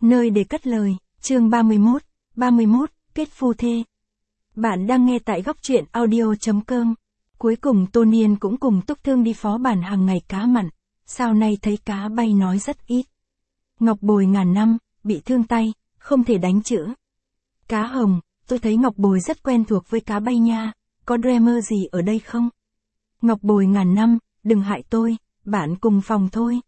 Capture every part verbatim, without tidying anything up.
Nơi để cất lời, chương ba mươi mốt, ba mươi mốt, kết phu thê. Bạn đang nghe tại góc truyện audio.com. Cuối cùng Tô Niên cũng cùng Túc Thương đi phó bản hàng ngày cá mặn, sao nay thấy cá bay nói rất ít. Ngọc Bồi ngàn năm, bị thương tay, không thể đánh chữ. Cá Hồng, tôi thấy Ngọc Bồi rất quen thuộc với cá bay nha, có dreamer gì ở đây không? Ngọc Bồi ngàn năm, đừng hại tôi, bạn cùng phòng thôi.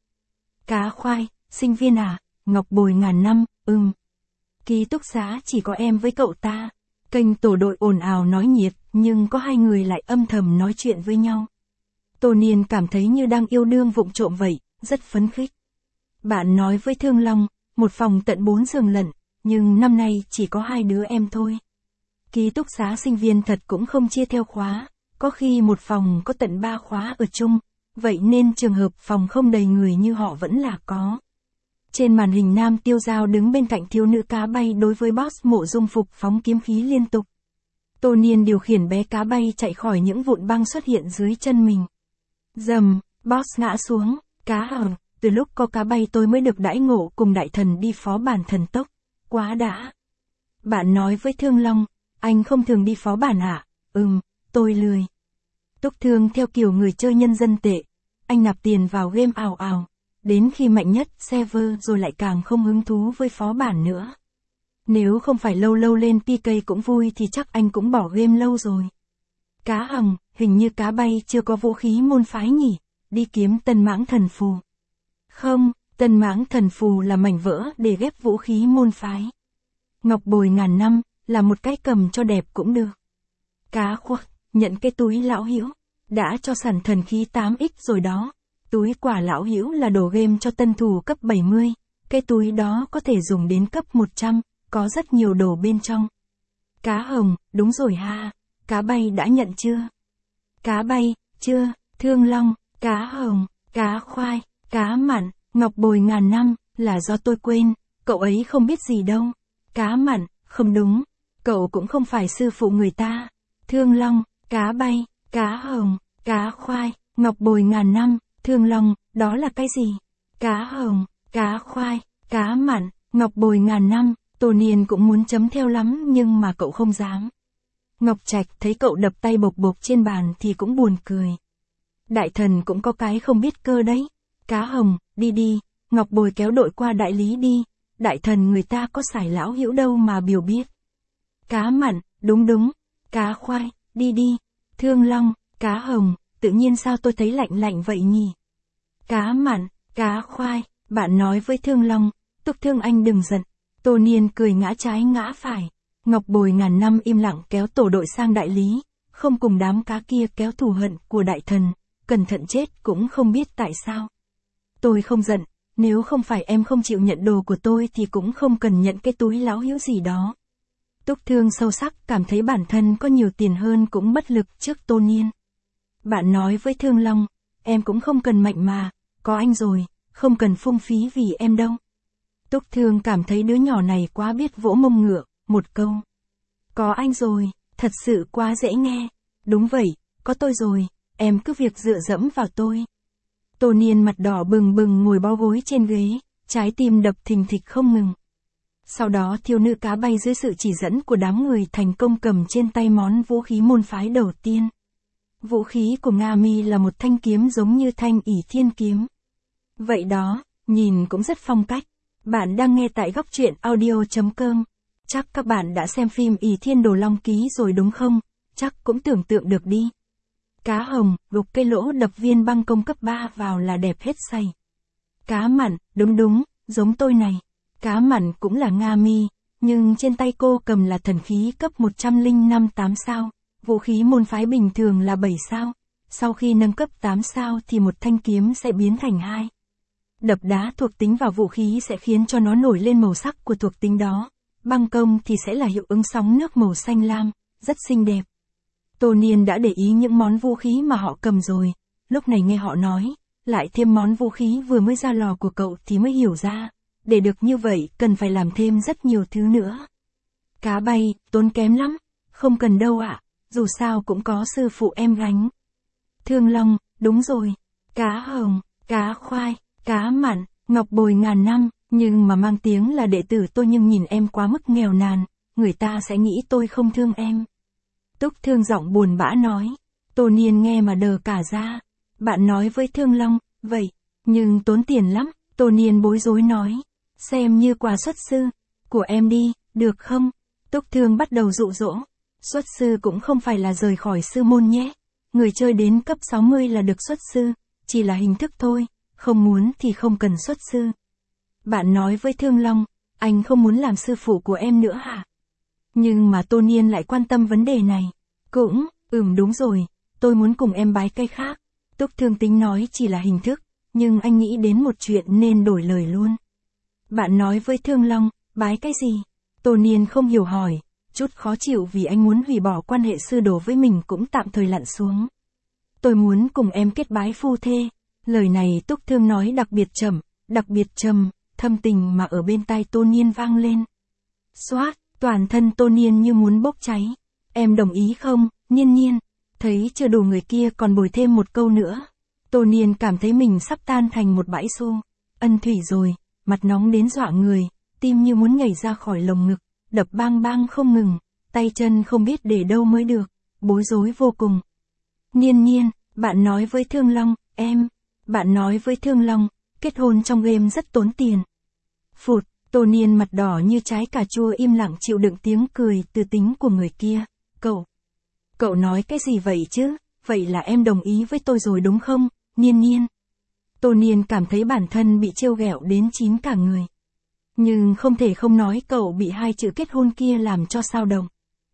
Cá Khoai, sinh viên à? Ngọc Bồi ngàn năm, ừm. Ký túc xá chỉ có em với cậu ta. Kênh tổ đội ồn ào nói nhiệt, nhưng có hai người lại âm thầm nói chuyện với nhau. Tô Niên cảm thấy như đang yêu đương vụng trộm vậy, rất phấn khích. Bạn nói với Thương Long, một phòng tận bốn giường lận, nhưng năm nay chỉ có hai đứa em thôi. Ký túc xá sinh viên thật cũng không chia theo khóa, có khi một phòng có tận ba khóa ở chung, vậy nên trường hợp phòng không đầy người như họ vẫn là có. Trên màn hình Nam Tiêu Giao đứng bên cạnh thiếu nữ cá bay đối với boss Mộ Dung Phục phóng kiếm khí liên tục. Tô Niên điều khiển bé cá bay chạy khỏi những vụn băng xuất hiện dưới chân mình. Dầm, boss ngã xuống, cá hờ, từ lúc có cá bay tôi mới được đãi ngộ cùng đại thần đi phó bản thần tốc, quá đã. Bạn nói với Thương Long, anh không thường đi phó bản ạ, à? Ừm, tôi lười. Túc Thương theo kiểu người chơi nhân dân tệ, anh nạp tiền vào game ào ào. Đến khi mạnh nhất server rồi lại càng không hứng thú với phó bản nữa. Nếu không phải lâu lâu lên pê ca cũng vui thì chắc anh cũng bỏ game lâu rồi. Cá Hồng, hình như cá bay chưa có vũ khí môn phái nhỉ, đi kiếm Tân Mãng Thần Phù. Không, Tân Mãng Thần Phù là mảnh vỡ để ghép vũ khí môn phái. Ngọc Bồi ngàn năm, là một cái cầm cho đẹp cũng được. Cá Khuất, nhận cái túi lão Hữu, đã cho sẵn thần khí tám x rồi đó. Túi quả lão Hữu là đồ game cho tân thủ cấp bảy mươi, cái túi đó có thể dùng đến cấp một trăm, có rất nhiều đồ bên trong. Cá Hồng, đúng rồi ha, cá bay đã nhận chưa? Cá bay, chưa, Thương Long, cá Hồng, cá Khoai, cá Mặn, Ngọc Bồi ngàn năm, là do tôi quên, cậu ấy không biết gì đâu. Cá Mặn, không đúng, cậu cũng không phải sư phụ người ta. Thương Long, cá bay, cá Hồng, cá Khoai, Ngọc Bồi ngàn năm. Thương Long, đó là cái gì? Cá Hồng, cá Khoai, cá Mặn, Ngọc Bồi ngàn năm, Tô Niên cũng muốn chấm theo lắm nhưng mà cậu không dám. Ngọc Trạch thấy cậu đập tay bộc bộc trên bàn thì cũng buồn cười. Đại thần cũng có cái không biết cơ đấy. Cá Hồng, đi đi, Ngọc Bồi kéo đội qua đại lý đi, đại thần người ta có xài lão Hữu đâu mà biểu biết. Cá Mặn, đúng đúng, cá Khoai, đi đi, Thương Long, cá Hồng, tự nhiên sao tôi thấy lạnh lạnh vậy nhỉ? Cá Mặn, cá Khoai, bạn nói với Thương Long, Túc Thương anh đừng giận. Tô Niên cười ngã trái ngã phải. Ngọc Bồi ngàn năm im lặng kéo tổ đội sang đại lý, không cùng đám cá kia kéo thù hận của đại thần, cẩn thận chết cũng không biết tại sao. Tôi không giận, nếu không phải em không chịu nhận đồ của tôi thì cũng không cần nhận cái túi lão Hữu gì đó. Túc Thương sâu sắc cảm thấy bản thân có nhiều tiền hơn cũng bất lực trước Tô Niên. Bạn nói với Thương Long, em cũng không cần mạnh mà, có anh rồi, không cần phung phí vì em đâu. Túc Thương cảm thấy đứa nhỏ này quá biết vỗ mông ngựa, một câu. Có anh rồi, thật sự quá dễ nghe. Đúng vậy, có tôi rồi, em cứ việc dựa dẫm vào tôi. Tô Niên mặt đỏ bừng bừng ngồi bó gối trên ghế, trái tim đập thình thịch không ngừng. Sau đó thiếu nữ cá bay dưới sự chỉ dẫn của đám người thành công cầm trên tay món vũ khí môn phái đầu tiên. Vũ khí của Nga Mi là một thanh kiếm giống như thanh ỷ thiên kiếm. Vậy đó, nhìn cũng rất phong cách. Bạn đang nghe tại góc truyện audio.com. Chắc các bạn đã xem phim ỷ thiên đồ long ký rồi đúng không? Chắc cũng tưởng tượng được đi. Cá Hồng, gục cây lỗ đập viên băng công cấp ba vào là đẹp hết say. Cá Mặn, đúng đúng, giống tôi này. Cá Mặn cũng là Nga Mi, nhưng trên tay cô cầm là thần khí cấp một trăm lẻ năm tám sao. Vũ khí môn phái bình thường là bảy sao, sau khi nâng cấp tám sao thì một thanh kiếm sẽ biến thành hai. Đập đá thuộc tính vào vũ khí sẽ khiến cho nó nổi lên màu sắc của thuộc tính đó, băng công thì sẽ là hiệu ứng sóng nước màu xanh lam, rất xinh đẹp. Tô Niên đã để ý những món vũ khí mà họ cầm rồi, lúc này nghe họ nói, lại thêm món vũ khí vừa mới ra lò của cậu thì mới hiểu ra, để được như vậy cần phải làm thêm rất nhiều thứ nữa. Cá bay, tốn kém lắm, không cần đâu ạ. Dù sao cũng có sư phụ em gánh. Thương Long, đúng rồi. Cá Hồng, cá Khoai, cá Mặn, Ngọc Bồi ngàn năm, Nhưng mà mang tiếng là đệ tử tôi nhưng nhìn em quá mức nghèo nàn, người ta sẽ nghĩ tôi không thương em. Túc Thương giọng buồn bã nói. Tô Niên nghe mà đờ cả ra. Bạn nói với Thương Long, vậy, nhưng tốn tiền lắm, Tô Niên bối rối nói. Xem như quà xuất sư, của em đi, được không? Túc Thương bắt đầu dụ dỗ. Xuất sư cũng không phải là rời khỏi sư môn nhé. Người chơi đến cấp sáu mươi là được xuất sư, chỉ là hình thức thôi, không muốn thì không cần xuất sư. Bạn nói với Thương Long, anh không muốn làm sư phụ của em nữa hả? Nhưng mà Tô Niên lại quan tâm vấn đề này. Cũng, ừm đúng rồi, tôi muốn cùng em bái cây khác. Túc Thương tính nói chỉ là hình thức, nhưng anh nghĩ đến một chuyện nên đổi lời luôn. Bạn nói với Thương Long, bái cái gì? Tô Niên không hiểu hỏi, chút khó chịu vì anh muốn hủy bỏ quan hệ sư đồ với mình cũng tạm thời lặn xuống. Tôi muốn cùng em kết bái phu thê. Lời này Túc Thương nói đặc biệt chậm, đặc biệt trầm, thâm tình mà ở bên tai Tô Niên vang lên. Xoát, toàn thân Tô Niên như muốn bốc cháy. Em đồng ý không, Niên Niên? Thấy chưa đủ người kia còn bồi thêm một câu nữa. Tô Niên cảm thấy mình sắp tan thành một bãi xô. Ân thủy rồi, mặt nóng đến dọa người, tim như muốn nhảy ra khỏi lồng ngực, đập bang bang không ngừng, tay chân không biết để đâu mới được, bối rối vô cùng. Niên Niên, bạn nói với Thương Long, em, bạn nói với Thương Long, kết hôn trong game rất tốn tiền. Phụt, Tô Niên mặt đỏ như trái cà chua im lặng chịu đựng tiếng cười từ tính của người kia. Cậu, cậu nói cái gì vậy chứ, vậy là em đồng ý với tôi rồi đúng không, Niên Niên? Tô Niên cảm thấy bản thân bị trêu ghẹo đến chín cả người. Nhưng không thể không nói cậu bị hai chữ kết hôn kia làm cho xao động.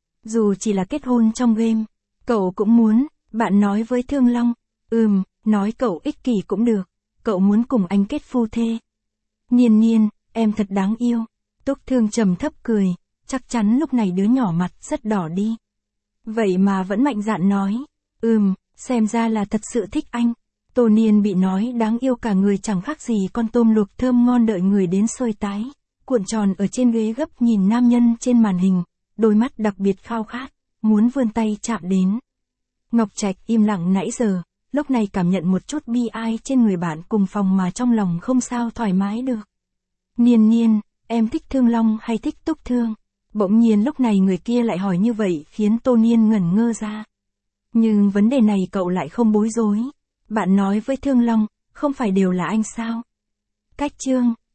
Dù chỉ là kết hôn trong game, cậu cũng muốn, bạn nói với Thương Long, ừm, nói cậu ích kỷ cũng được, cậu muốn cùng anh kết phu thê. Niên Niên, em thật đáng yêu. Túc Thương trầm thấp cười, chắc chắn lúc này đứa nhỏ mặt rất đỏ đi. Vậy mà vẫn mạnh dạn nói, ừm, xem ra là thật sự thích anh. Tô Niên bị nói đáng yêu cả người chẳng khác gì con tôm luộc thơm ngon đợi người đến sơi tái, cuộn tròn ở trên ghế gấp nhìn nam nhân trên màn hình, đôi mắt đặc biệt khao khát, muốn vươn tay chạm đến. Ngọc Trạch im lặng nãy giờ, lúc này cảm nhận một chút bi ai trên người bạn cùng phòng mà trong lòng không sao thoải mái được. Niên Niên, em thích Thương Long hay thích Túc Thương? Bỗng nhiên lúc này người kia lại hỏi như vậy khiến Tô Niên ngẩn ngơ ra. Nhưng vấn đề này cậu lại không bối rối. Bạn nói với Thương Long, không phải đều là anh sao? Cách chương